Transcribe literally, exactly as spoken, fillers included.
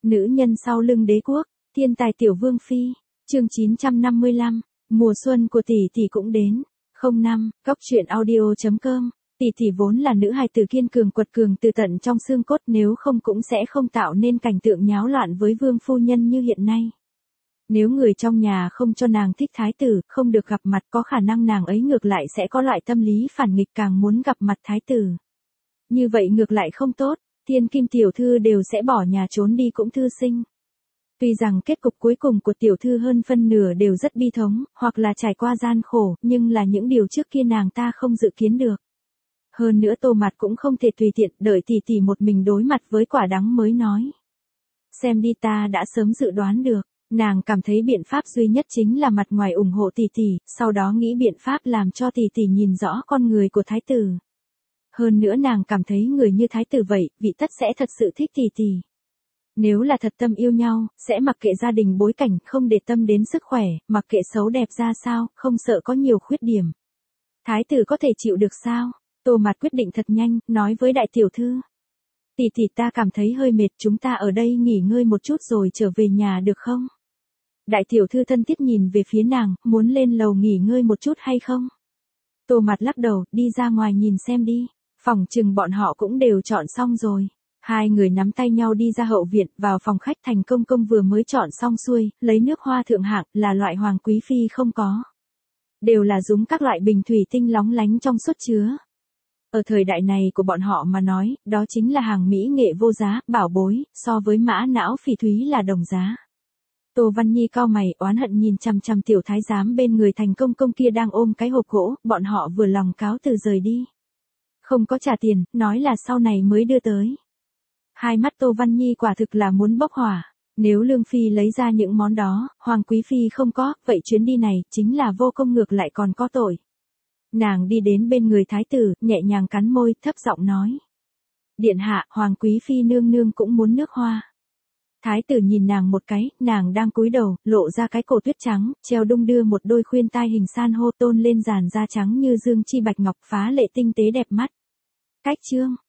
Nữ nhân sau lưng đế quốc, thiên tài tiểu vương phi, chương chín trăm năm mươi lăm, mùa xuân của tỷ tỷ cũng đến. không năm, cóc truyện audio chấm com, tỷ tỷ vốn là nữ hài tử kiên cường quật cường từ tận trong xương cốt, nếu không cũng sẽ không tạo nên cảnh tượng nháo loạn với vương phu nhân như hiện nay. Nếu người trong nhà không cho nàng thích thái tử, không được gặp mặt, có khả năng nàng ấy ngược lại sẽ có loại tâm lý phản nghịch, càng muốn gặp mặt thái tử. Như vậy ngược lại không tốt, thiên kim tiểu thư đều sẽ bỏ nhà trốn đi cũng thư sinh. Tuy rằng kết cục cuối cùng của tiểu thư hơn phân nửa đều rất bi thống, hoặc là trải qua gian khổ, nhưng là những điều trước kia nàng ta không dự kiến được. Hơn nữa Tô Mạt cũng không thể tùy tiện đợi tỷ tỷ một mình đối mặt với quả đắng mới nói. Xem đi, ta đã sớm dự đoán được. Nàng cảm thấy biện pháp duy nhất chính là mặt ngoài ủng hộ tỷ tỷ, sau đó nghĩ biện pháp làm cho tỷ tỷ nhìn rõ con người của thái tử. Hơn nữa nàng cảm thấy người như thái tử vậy, vị tất sẽ thật sự thích tỷ tỷ. Nếu là thật tâm yêu nhau, sẽ mặc kệ gia đình bối cảnh, không để tâm đến sức khỏe, mặc kệ xấu đẹp ra sao, không sợ có nhiều khuyết điểm. Thái tử có thể chịu được sao? Tô Mạt quyết định thật nhanh, nói với đại tiểu thư. Tỷ tỷ, ta cảm thấy hơi mệt, chúng ta ở đây nghỉ ngơi một chút rồi trở về nhà được không? Đại tiểu thư thân thiết nhìn về phía nàng, muốn lên lầu nghỉ ngơi một chút hay không? Tô Mạt lắc đầu, đi ra ngoài nhìn xem đi. Phòng chừng bọn họ cũng đều chọn xong rồi. Hai người nắm tay nhau đi ra hậu viện, vào phòng khách. Thành công công vừa mới chọn xong xuôi, lấy nước hoa thượng hạng, là loại hoàng quý phi không có. Đều là dùng các loại bình thủy tinh lóng lánh trong suốt chứa. Ở thời đại này của bọn họ mà nói, đó chính là hàng mỹ nghệ vô giá, bảo bối, so với mã não phỉ thúy là đồng giá. Tô Văn Nhi cau mày, oán hận nhìn chằm chằm tiểu thái giám bên người Thành công công kia đang ôm cái hộp gỗ, bọn họ vừa lòng cáo từ rời đi. Không có trả tiền, nói là sau này mới đưa tới. Hai mắt Tô Văn Nhi quả thực là muốn bốc hỏa. Nếu Lương Phi lấy ra những món đó, Hoàng Quý Phi không có, vậy chuyến đi này chính là vô công, ngược lại còn có tội. Nàng đi đến bên người thái tử, nhẹ nhàng cắn môi, thấp giọng nói. Điện hạ, Hoàng Quý Phi nương nương cũng muốn nước hoa. Thái tử nhìn nàng một cái, nàng đang cúi đầu, lộ ra cái cổ tuyết trắng, treo đung đưa một đôi khuyên tai hình san hô tôn lên giàn da trắng như dương chi bạch ngọc, phá lệ tinh tế đẹp mắt. Cách chương.